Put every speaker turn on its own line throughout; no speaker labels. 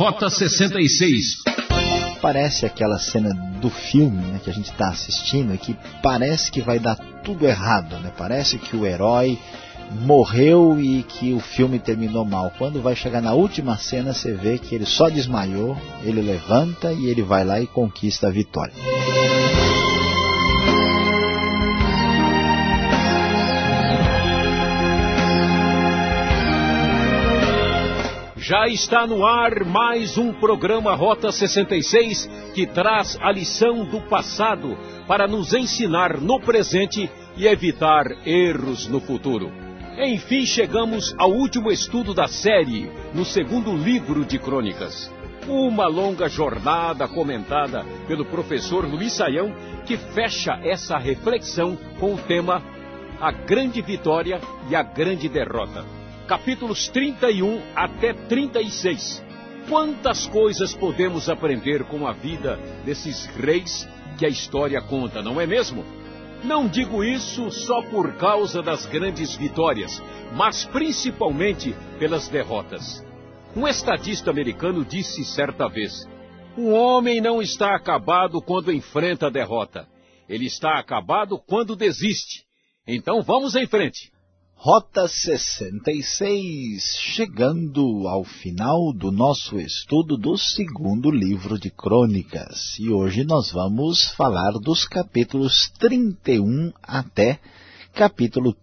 Rota 66.
Parece aquela cena do filme, né, que a gente está assistindo, que parece que vai dar tudo errado, né? Parece que o herói morreu e que o filme terminou mal. Quando vai chegar na última cena, você vê que ele só desmaiou, ele levanta e ele vai lá e conquista a vitória.
Já está no ar mais um programa Rota 66 que traz a lição do passado para nos ensinar no presente e evitar erros no futuro. Enfim, chegamos ao último estudo da série, no segundo livro de Crônicas. Uma longa jornada comentada pelo professor Luiz Saião, que fecha essa reflexão com o tema A Grande Vitória e a Grande Derrota. Capítulos 31 até 36. Quantas coisas podemos aprender com a vida desses reis que a história conta, não é mesmo? Não digo isso só por causa das grandes vitórias, mas principalmente pelas derrotas. Um estadista americano disse certa vez: um homem não está acabado quando enfrenta a derrota. Ele está acabado quando desiste. Então vamos em frente.
Rota 66, chegando ao final do nosso estudo do segundo livro de Crônicas. E hoje nós vamos falar dos capítulos 31 até capítulo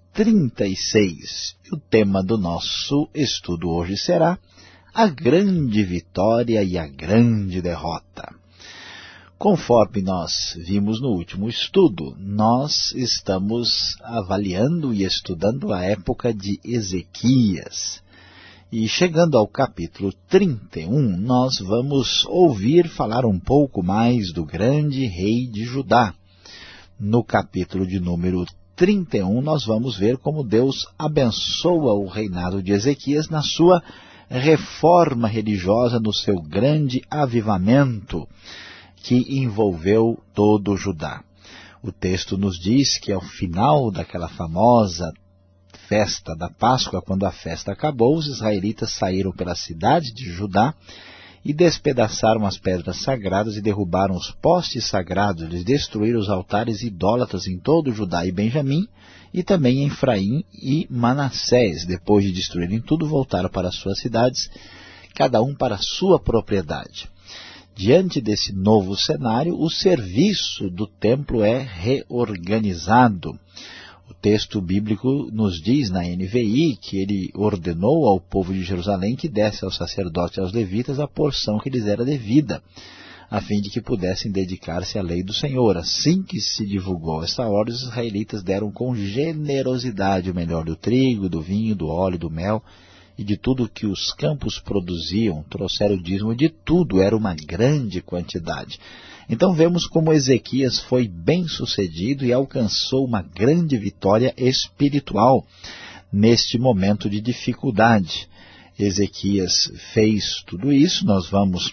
36. E o tema do nosso estudo hoje será a grande vitória e a grande derrota. Conforme nós vimos no último estudo, nós estamos avaliando e estudando a época de Ezequias. E chegando ao capítulo 31, nós vamos ouvir falar um pouco mais do grande rei de Judá. No capítulo de número 31, nós vamos ver como Deus abençoa o reinado de Ezequias na sua reforma religiosa, no seu grande avivamento que envolveu todo o Judá. O texto nos diz que ao final daquela famosa festa da Páscoa, quando a festa acabou, os israelitas saíram pela cidade de Judá e despedaçaram as pedras sagradas e derrubaram os postes sagrados. Eles destruíram os altares idólatras em todo Judá e Benjamim, e também em Efraim e Manassés. Depois de destruírem tudo, voltaram para as suas cidades, cada um para a sua propriedade. Diante desse novo cenário, o serviço do templo é reorganizado. O texto bíblico nos diz na NVI que ele ordenou ao povo de Jerusalém que desse aos sacerdotes e aos levitas a porção que lhes era devida, a fim de que pudessem dedicar-se à lei do Senhor. Assim que se divulgou esta ordem, os israelitas deram com generosidade o melhor do trigo, do vinho, do óleo, do mel, e de tudo que os campos produziam, trouxeram o dízimo de tudo, era uma grande quantidade. Então vemos como Ezequias foi bem sucedido e alcançou uma grande vitória espiritual neste momento de dificuldade. Ezequias fez tudo isso, nós vamos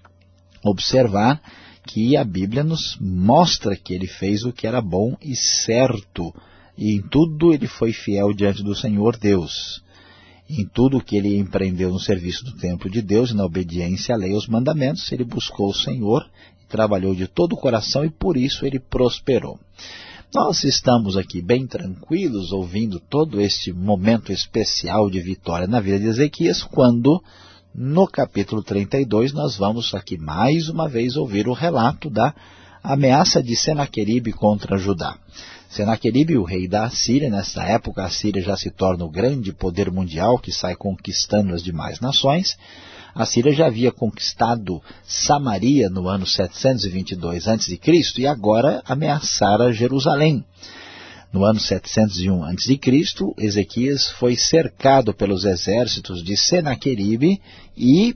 observar que a Bíblia nos mostra que ele fez o que era bom e certo, e em tudo ele foi fiel diante do Senhor Deus. Em tudo que ele empreendeu no serviço do templo de Deus e na obediência à lei e aos mandamentos, ele buscou o Senhor e trabalhou de todo o coração e por isso ele prosperou. Nós estamos aqui bem tranquilos ouvindo todo este momento especial de vitória na vida de Ezequias, quando no capítulo 32 nós vamos aqui mais uma vez ouvir o relato da ameaça de Senaqueribe contra Judá. Senaqueribe, o rei da Assíria, nessa época a Síria já se torna o grande poder mundial que sai conquistando as demais nações. A Síria já havia conquistado Samaria no ano 722 a.C. e agora ameaçara Jerusalém. No ano 701 a.C., Ezequias foi cercado pelos exércitos de Senaqueribe e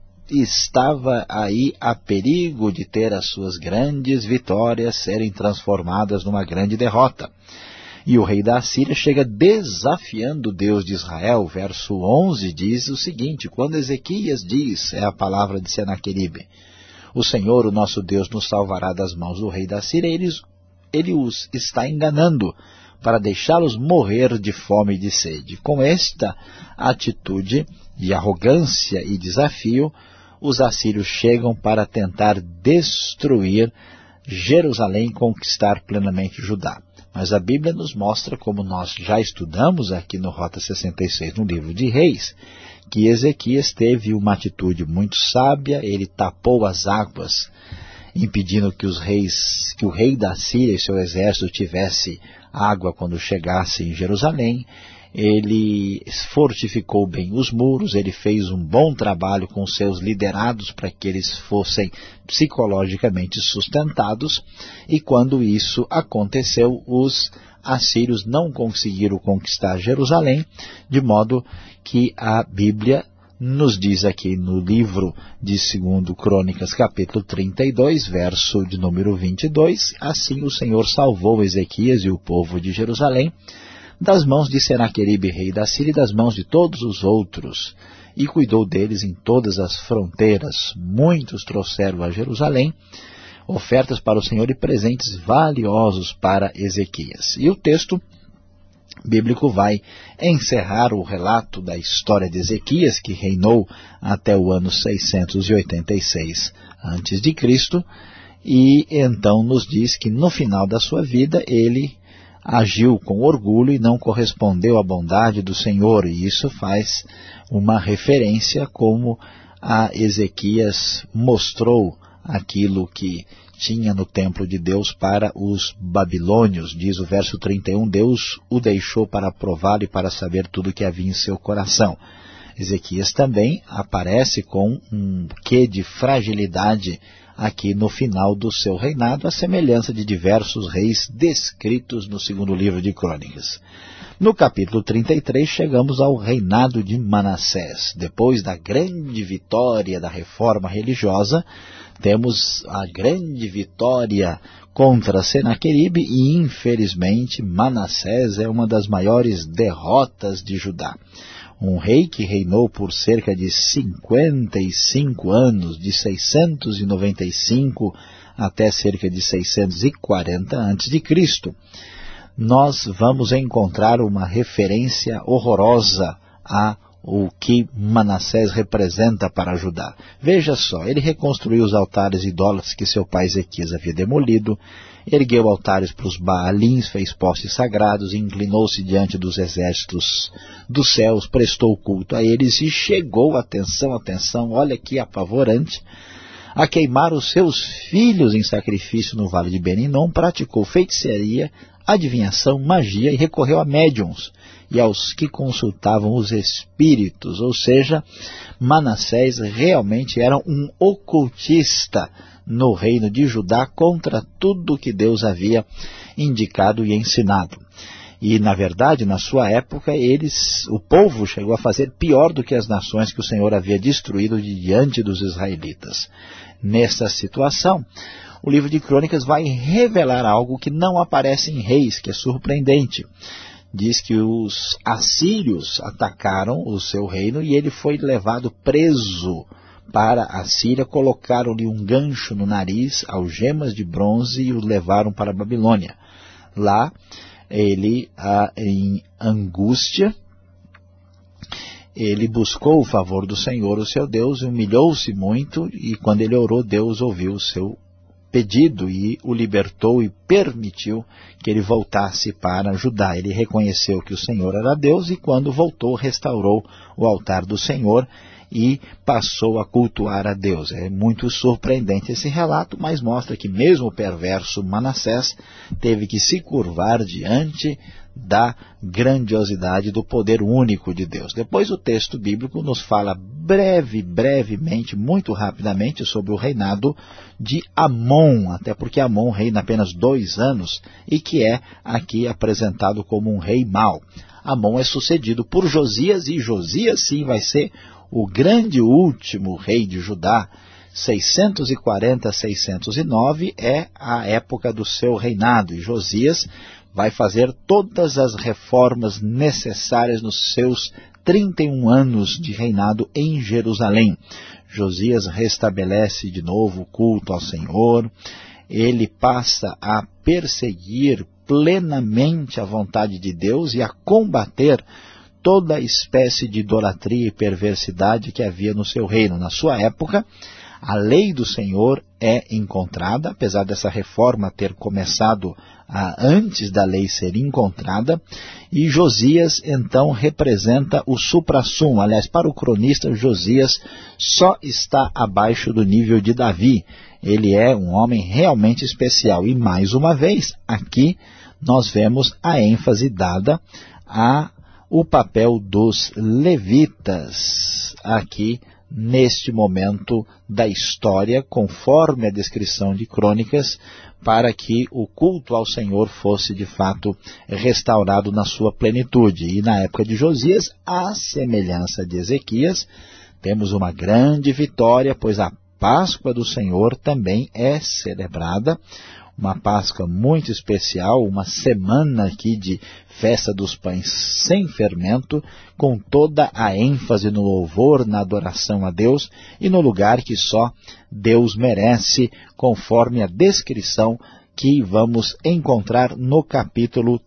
estava aí a perigo de ter as suas grandes vitórias serem transformadas numa grande derrota. E o rei da Assíria chega desafiando o Deus de Israel. Verso 11 diz o seguinte: quando Ezequias diz, é a palavra de Senaqueribe, o Senhor, o nosso Deus, nos salvará das mãos do rei da Síria, ele os está enganando para deixá-los morrer de fome e de sede. Com esta atitude de arrogância e desafio, os assírios chegam para tentar destruir Jerusalém e conquistar plenamente Judá. Mas a Bíblia nos mostra, como nós já estudamos aqui no Rota 66, no livro de Reis, que Ezequias teve uma atitude muito sábia. Ele tapou as águas, impedindo que o rei da Síria e seu exército tivesse água quando chegasse em Jerusalém. Ele fortificou bem os muros, ele fez um bom trabalho com seus liderados para que eles fossem psicologicamente sustentados, e quando isso aconteceu, os assírios não conseguiram conquistar Jerusalém, de modo que a Bíblia nos diz aqui no livro de 2 Crônicas, capítulo 32, verso de número 22, assim o Senhor salvou Ezequias e o povo de Jerusalém das mãos de Senaqueribe, rei da Síria, e das mãos de todos os outros, e cuidou deles em todas as fronteiras. Muitos trouxeram a Jerusalém ofertas para o Senhor e presentes valiosos para Ezequias. E o texto bíblico vai encerrar o relato da história de Ezequias, que reinou até o ano 686 a.C., e então nos diz que no final da sua vida ele agiu com orgulho e não correspondeu à bondade do Senhor, e isso faz uma referência como a Ezequias mostrou aquilo que tinha no templo de Deus para os babilônios. Diz o verso 31, Deus o deixou para prová-lo e para saber tudo o que havia em seu coração. Ezequias também aparece com um quê de fragilidade aqui no final do seu reinado, à semelhança de diversos reis descritos no segundo livro de Crônicas. No capítulo 33 chegamos ao reinado de Manassés. Depois da grande vitória da reforma religiosa, temos a grande vitória contra Senaqueribe e, infelizmente, Manassés é uma das maiores derrotas de Judá. Um rei que reinou por cerca de 55 anos, de 695 até cerca de 640 a.C., nós vamos encontrar uma referência horrorosa a o que Manassés representa para Judá. Veja só, ele reconstruiu os altares idólatras que seu pai Ezequias havia demolido, ergueu altares para os Baalins, fez postes sagrados, inclinou-se diante dos exércitos dos céus, prestou culto a eles e chegou, atenção, olha que apavorante, a queimar os seus filhos em sacrifício no vale de Ben-Hinom, praticou feitiçaria, adivinhação, magia e recorreu a médiuns e aos que consultavam os espíritos. Ou seja, Manassés realmente era um ocultista no reino de Judá contra tudo que Deus havia indicado e ensinado. E, na verdade, na sua época, o povo chegou a fazer pior do que as nações que o Senhor havia destruído diante dos israelitas. Nessa situação, o livro de Crônicas vai revelar algo que não aparece em Reis, que é surpreendente. Diz que os assírios atacaram o seu reino e ele foi levado preso para a Síria, colocaram-lhe um gancho no nariz, algemas de bronze e o levaram para a Babilônia. Lá, ele, em angústia, ele buscou o favor do Senhor, o seu Deus, humilhou-se muito, e quando ele orou, Deus ouviu o seu pedido e o libertou e permitiu que ele voltasse para Judá. Ele reconheceu que o Senhor era Deus e quando voltou, restaurou o altar do Senhor e passou a cultuar a Deus. É muito surpreendente esse relato, mas mostra que mesmo o perverso Manassés teve que se curvar diante da grandiosidade do poder único de Deus. Depois o texto bíblico nos fala brevemente, muito rapidamente, sobre o reinado de Amon, até porque Amon reina apenas 2 anos e que é aqui apresentado como um rei mau. Amon é sucedido por Josias, e Josias sim vai ser o grande último rei de Judá. 640 a 609 é a época do seu reinado, e Josias vai fazer todas as reformas necessárias nos seus 31 anos de reinado em Jerusalém. Josias restabelece de novo o culto ao Senhor, ele passa a perseguir plenamente a vontade de Deus e a combater toda a espécie de idolatria e perversidade que havia no seu reino. Na sua época, a lei do Senhor é encontrada, apesar dessa reforma ter começado antes da lei ser encontrada, e Josias então representa o suprassumo. Aliás, para o cronista, Josias só está abaixo do nível de Davi. Ele é um homem realmente especial. E mais uma vez, aqui nós vemos a ênfase dada ao papel dos levitas aqui neste momento da história, conforme a descrição de Crônicas, para que o culto ao Senhor fosse de fato restaurado na sua plenitude. E na época de Josias, à semelhança de Ezequias, temos uma grande vitória, pois a Páscoa do Senhor também é celebrada, uma Páscoa muito especial, uma semana aqui de festa dos pães sem fermento, com toda a ênfase no louvor, na adoração a Deus e no lugar que só Deus merece, conforme a descrição que vamos encontrar no capítulo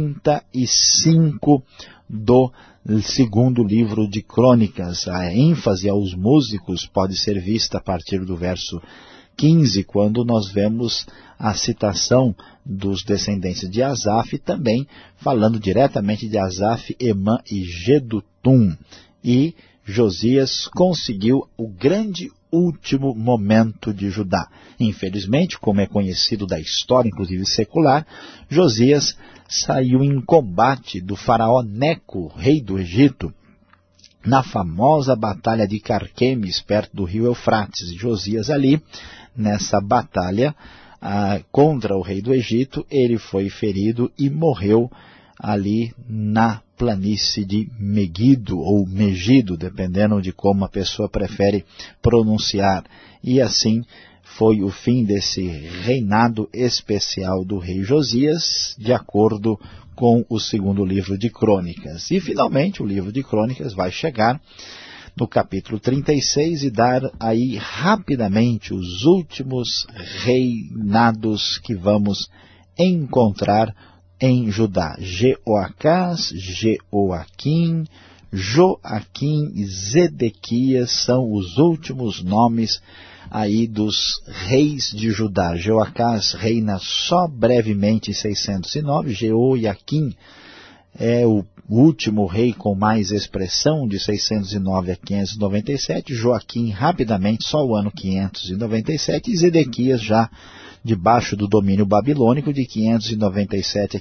35 do segundo livro de Crônicas. A ênfase aos músicos pode ser vista a partir do verso 15, quando nós vemos a citação dos descendentes de Asaf, também falando diretamente de Asaf, Emã e Jedutum. E Josias conseguiu o grande último momento de Judá. Infelizmente, como é conhecido da história, inclusive secular, Josias saiu em combate do faraó Neco, rei do Egito, na famosa batalha de Carquemes, perto do rio Eufrates. E Josias ali, nessa batalha contra o rei do Egito, ele foi ferido e morreu ali na planície de Megido, ou Megido, dependendo de como a pessoa prefere pronunciar. E assim foi o fim desse reinado especial do rei Josias, de acordo com o segundo livro de Crônicas. E finalmente o livro de Crônicas vai chegar no capítulo 36 e dar aí rapidamente os últimos reinados que vamos encontrar em Judá. Jeoacás, Jeoaquim, Joaquim e Zedequias são os últimos nomes aí dos reis de Judá. Jeoacás reina só brevemente em 609, Jeoaquim é o último rei com mais expressão, de 609 a 597, Joaquim rapidamente, só o ano 597, e Zedequias já debaixo do domínio babilônico de 597 a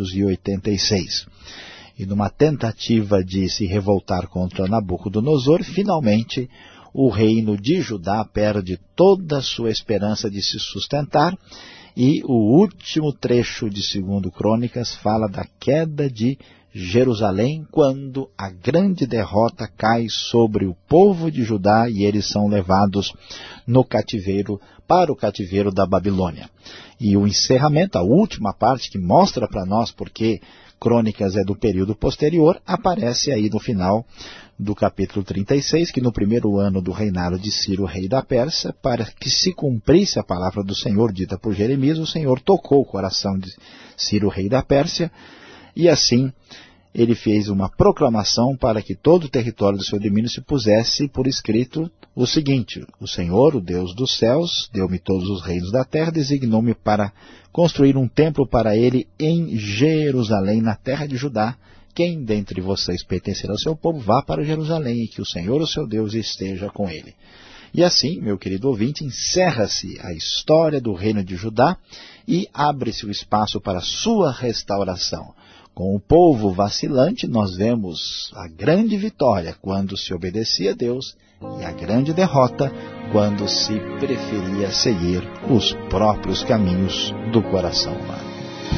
586. E numa tentativa de se revoltar contra Nabucodonosor, finalmente o reino de Judá perde toda a sua esperança de se sustentar, e o último trecho de 2 Crônicas fala da queda de Jerusalém, quando a grande derrota cai sobre o povo de Judá e eles são levados no cativeiro, para o cativeiro da Babilônia. E o encerramento, a última parte que mostra para nós porque Crônicas é do período posterior, aparece aí no final do capítulo 36, que no primeiro ano do reinado de Ciro, rei da Pérsia, para que se cumprisse a palavra do Senhor dita por Jeremias, o Senhor tocou o coração de Ciro, rei da Pérsia, e assim ele fez uma proclamação para que todo o território do seu domínio se pusesse por escrito o seguinte: o Senhor, o Deus dos céus, deu-me todos os reinos da terra, designou-me para construir um templo para ele em Jerusalém, na terra de Judá. Quem dentre vocês pertencer ao seu povo, vá para Jerusalém, e que o Senhor, o seu Deus, esteja com ele. E assim, meu querido ouvinte, encerra-se a história do reino de Judá e abre-se o espaço para a sua restauração. Com o povo vacilante, nós vemos a grande vitória quando se obedecia a Deus e a grande derrota quando se preferia seguir os próprios caminhos do coração humano.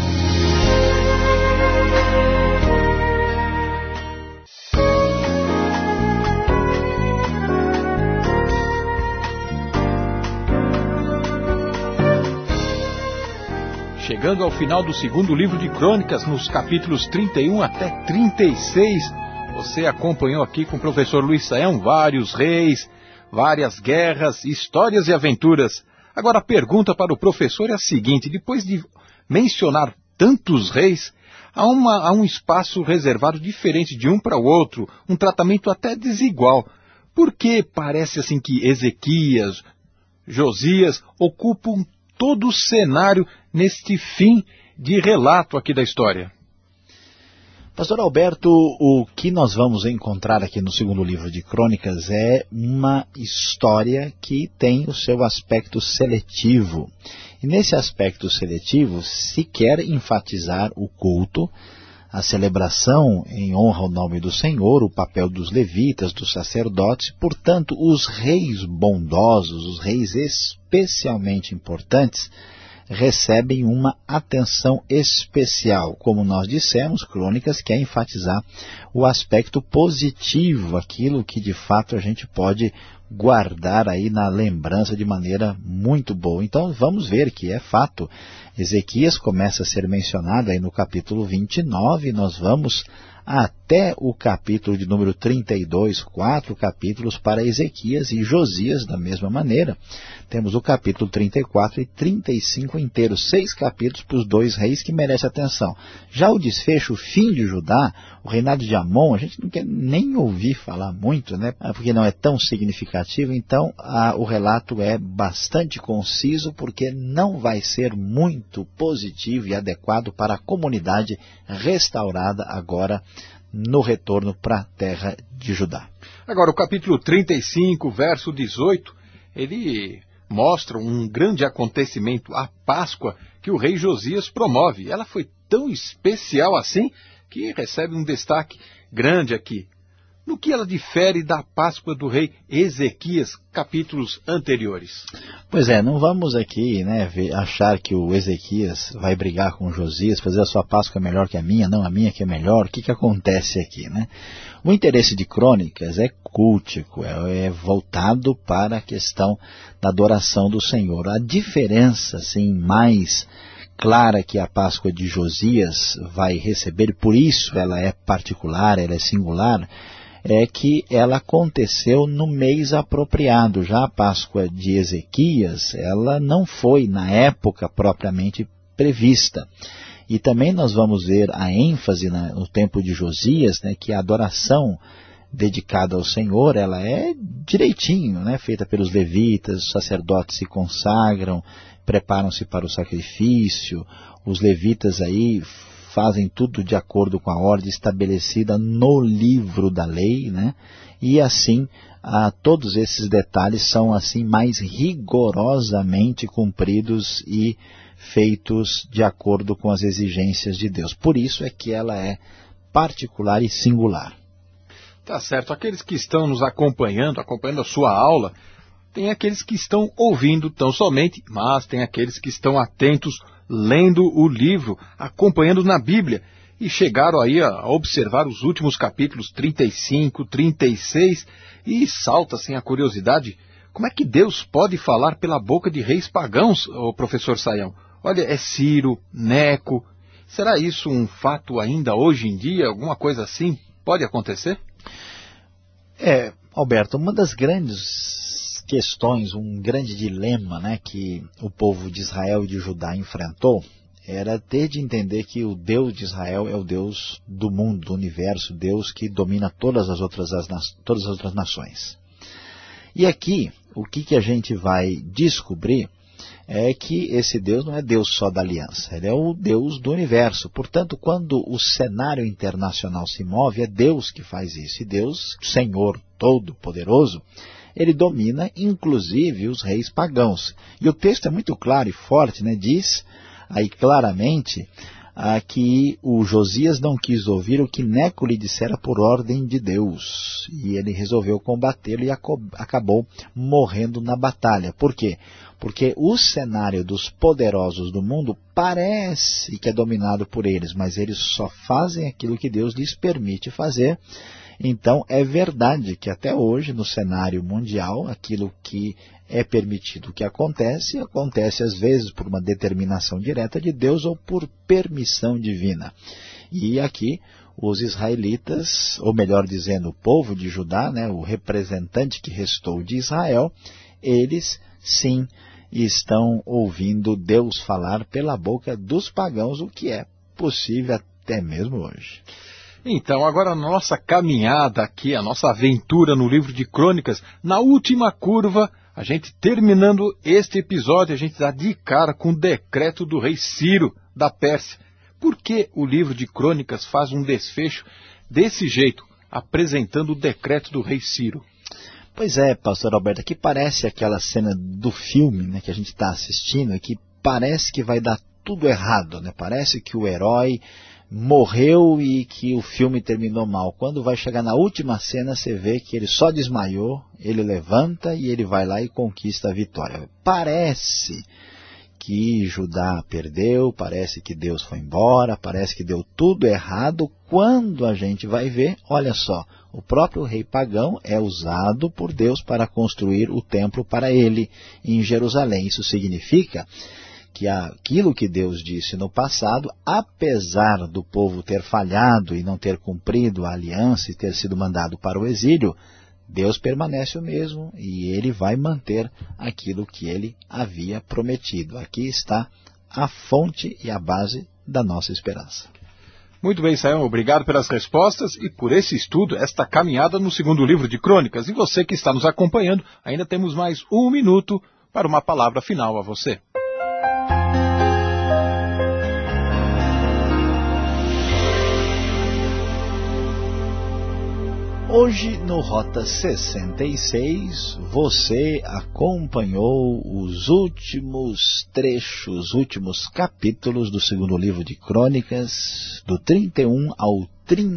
Chegando ao final do segundo livro de Crônicas, nos capítulos 31 até 36, você acompanhou aqui com o professor Luiz Saião vários reis, várias guerras, histórias e aventuras. Agora a pergunta para o professor é a seguinte: depois de mencionar
tantos reis, há um espaço reservado diferente de um para o outro, um tratamento até desigual. Por que parece assim que Ezequias, Josias ocupam todo o cenário neste fim de relato aqui da história?
Pastor Alberto, o que nós vamos encontrar aqui no segundo livro de Crônicas é uma história que tem o seu aspecto seletivo. E nesse aspecto seletivo se quer enfatizar o culto, a celebração em honra ao nome do Senhor, o papel dos levitas, dos sacerdotes. Portanto, os reis bondosos, os reis especialmente importantes, recebem uma atenção especial. Como nós dissemos, Crônicas quer enfatizar o aspecto positivo, aquilo que de fato a gente pode guardar aí na lembrança de maneira muito boa. Então vamos ver que é fato. Ezequias começa a ser mencionado aí no capítulo 29, nós vamos até o capítulo de número 32, 4 capítulos para Ezequias e Josias da mesma maneira. Temos o capítulo 34 e 35 inteiros, 6 capítulos para os 2 reis que merecem atenção. Já o desfecho, o fim de Judá, o reinado de Amon, a gente não quer nem ouvir falar muito, né? Porque não é tão significativo, então o relato é bastante conciso, porque não vai ser muito positivo e adequado para a comunidade restaurada agora no retorno para a terra de Judá.
Agora, o capítulo 35, verso 18, ele mostra um grande acontecimento, a Páscoa, que o rei Josias promove. Ela foi tão especial assim, que recebe um destaque grande aqui. No que ela difere da Páscoa do rei Ezequias, capítulos anteriores?
Pois é, não vamos aqui achar que o Ezequias vai brigar com Josias, fazer a sua Páscoa melhor que a minha, não a minha que é melhor. O que acontece aqui, né? O interesse de Crônicas é cultico, é voltado para a questão da adoração do Senhor. A diferença, assim, mais clara que a Páscoa de Josias vai receber, por isso ela é particular, ela é singular, é que ela aconteceu no mês apropriado. Já a Páscoa de Ezequias, ela não foi na época propriamente prevista. E também nós vamos ver a ênfase no tempo de Josias, né, que a adoração dedicada ao Senhor, ela é direitinho, né, feita pelos levitas, os sacerdotes se consagram, preparam-se para o sacrifício, os levitas aí fazem tudo de acordo com a ordem estabelecida no livro da lei, né? E assim, todos esses detalhes são assim mais rigorosamente cumpridos e feitos de acordo com as exigências de Deus. Por isso é que ela é particular e singular.
Tá certo. Aqueles que estão nos acompanhando a sua aula, tem aqueles que estão ouvindo tão somente, mas tem aqueles que estão atentos, lendo o livro, acompanhando na Bíblia, e chegaram aí a observar os últimos capítulos 35, 36, e salta-se a curiosidade, como é que Deus pode falar pela boca de reis pagãos, ô professor Saião? Olha, é Ciro, Neco, será isso um fato ainda hoje em dia, alguma coisa assim pode acontecer?
Alberto, uma das grandes questões, um grande dilema, né, que o povo de Israel e de Judá enfrentou, era ter de entender que o Deus de Israel é o Deus do mundo, do universo, Deus que domina todas as outras nações. E aqui, o que a gente vai descobrir é que esse Deus não é Deus só da aliança, ele é o Deus do universo. Portanto, quando o cenário internacional se move, é Deus que faz isso. E Deus, Senhor Todo-Poderoso, ele domina inclusive os reis pagãos. E o texto é muito claro e forte, né? Diz aí claramente que o Josias não quis ouvir o que Neco lhe dissera por ordem de Deus. E ele resolveu combatê-lo e acabou morrendo na batalha. Por quê? Porque o cenário dos poderosos do mundo parece que é dominado por eles, mas eles só fazem aquilo que Deus lhes permite fazer. Então é verdade que até hoje no cenário mundial aquilo que é permitido que acontece às vezes por uma determinação direta de Deus ou por permissão divina. E aqui os israelitas, ou melhor dizendo o povo de Judá, né, o representante que restou de Israel, eles sim e estão ouvindo Deus falar pela boca dos pagãos, o que é possível até mesmo hoje.
Então, agora a nossa caminhada aqui, a nossa aventura no livro de Crônicas, na última curva, a gente terminando este episódio, a gente dá de cara com o decreto do rei Ciro da Pérsia. Por que o livro de Crônicas faz um desfecho desse jeito, apresentando o decreto do rei Ciro?
Pois é, pastor Alberto, aqui parece aquela cena do filme, né, que a gente está assistindo, que parece que vai dar tudo errado, né? Parece que o herói morreu e que o filme terminou mal. Quando vai chegar na última cena, você vê que ele só desmaiou, ele levanta e ele vai lá e conquista a vitória. Parece que Judá perdeu, parece que Deus foi embora, parece que deu tudo errado. Quando a gente vai ver, olha só, o próprio rei pagão é usado por Deus para construir o templo para ele em Jerusalém. Isso significa que aquilo que Deus disse no passado, apesar do povo ter falhado e não ter cumprido a aliança e ter sido mandado para o exílio, Deus permanece o mesmo e ele vai manter aquilo que ele havia prometido. Aqui está a fonte e a base da nossa esperança.
Muito bem, Sayão, obrigado pelas respostas e por esse estudo, esta caminhada no segundo livro de Crônicas. E você que está nos acompanhando, ainda temos mais 1 minuto para uma palavra final a você.
Hoje, no Rota 66, você acompanhou os últimos trechos, últimos capítulos do segundo livro de Crônicas, do 31 ao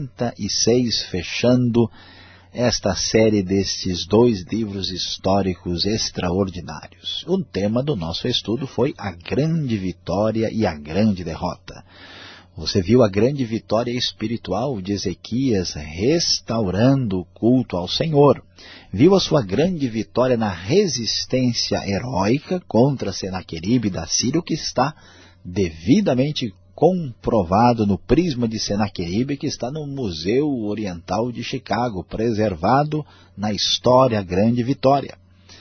36, fechando esta série destes 2 livros históricos extraordinários. O tema do nosso estudo foi a grande vitória e a grande derrota. Você viu a grande vitória espiritual de Ezequias restaurando o culto ao Senhor. Viu a sua grande vitória na resistência heróica contra Senaqueribe da Síria, que está devidamente comprovado no prisma de Senaqueribe, que está no Museu Oriental de Chicago, preservado na história, a grande vitória.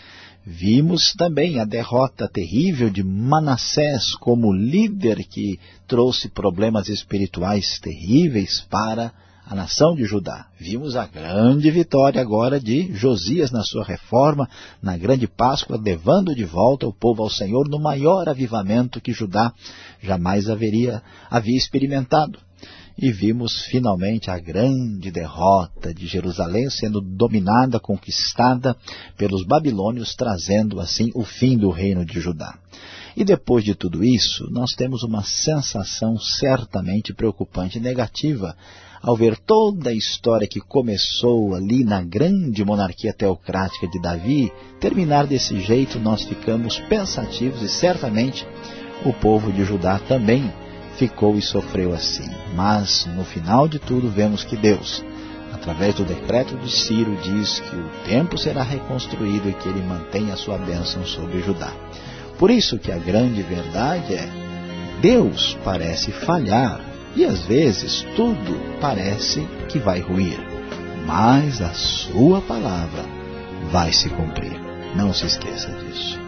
Vimos também a derrota terrível de Manassés como líder que trouxe problemas espirituais terríveis para a nação de Judá. Vimos a grande vitória agora de Josias na sua reforma, na grande Páscoa, levando de volta o povo ao Senhor no maior avivamento que Judá jamais havia experimentado. E vimos finalmente a grande derrota de Jerusalém sendo dominada, conquistada pelos babilônios, trazendo assim o fim do reino de Judá. E depois de tudo isso, nós temos uma sensação certamente preocupante e negativa ao ver toda a história que começou ali na grande monarquia teocrática de Davi, terminar desse jeito. Nós ficamos pensativos e certamente o povo de Judá também ficou e sofreu assim. Mas no final de tudo vemos que Deus, através do decreto de Ciro, diz que o templo será reconstruído e que ele mantém a sua bênção sobre Judá. Por isso que a grande verdade é, Deus parece falhar e às vezes tudo parece que vai ruir, mas a sua palavra vai se cumprir. Não se esqueça disso.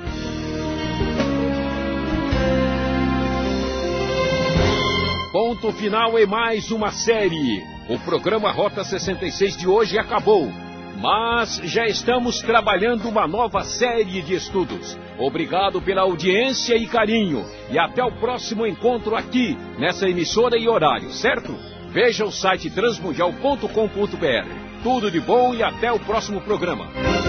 Ponto final em mais uma série. O programa Rota 66 de hoje acabou, mas já estamos trabalhando uma nova série de estudos. Obrigado pela audiência e carinho, e até o próximo encontro aqui, nessa emissora e horário, certo? Veja o site transmundial.com.br. Tudo de bom e até o próximo programa.